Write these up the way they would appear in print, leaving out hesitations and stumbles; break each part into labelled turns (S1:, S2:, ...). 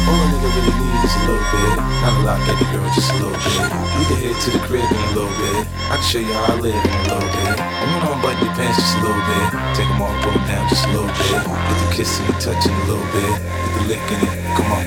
S1: All a nigga really needs is a little bit. Not a lot, baby girl, just a little bit. We can head to the crib in a little bit. I can show you how I live in a little bit. I wanna unbutton your pants just a little bit. Take them off, pull them down just a little bit. Get the kissing and touching a little bit. Get the licking it, come on.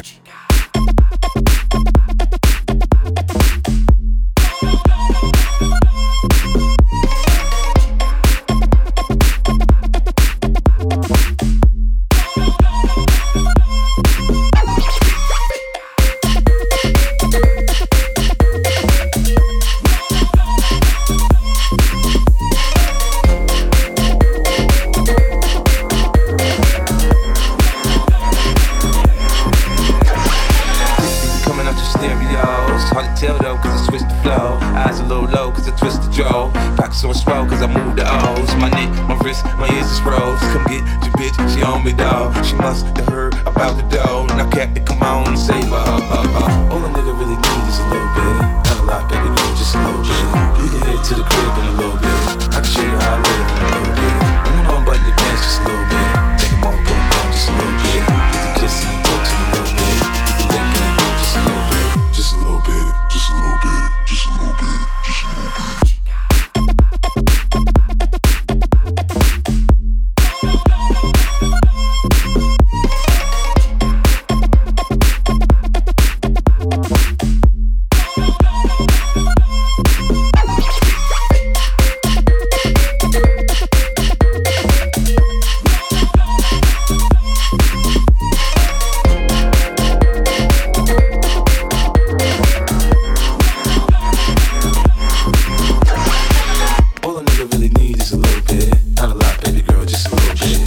S2: Hard to tell though, cause I switched the flow. Eyes a little low, cause I twist the jaw. Pockets on swell, cause I moved the O's. My neck, my wrist, my ears is froze. Come get your bitch, she on me, dawg. She must have heard about the dough. Now Captain, come on and save her. All a nigga really needs is a little bit. Not a lot, baby girl, just a little bit. We can head to the crib in a little bit. I can show you how I live in a little bit. I wanna unbutton your pants just a little bit. Take them off, put them down just a little bit. Get the kissing and touching a little bit. Get the licking and just a little bit. Just a little bit, just a little bit, just a little bit, just a little bit.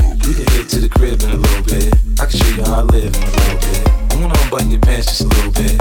S2: I can show you how I live in a little bit. I wanna unbutton your pants just a little bit.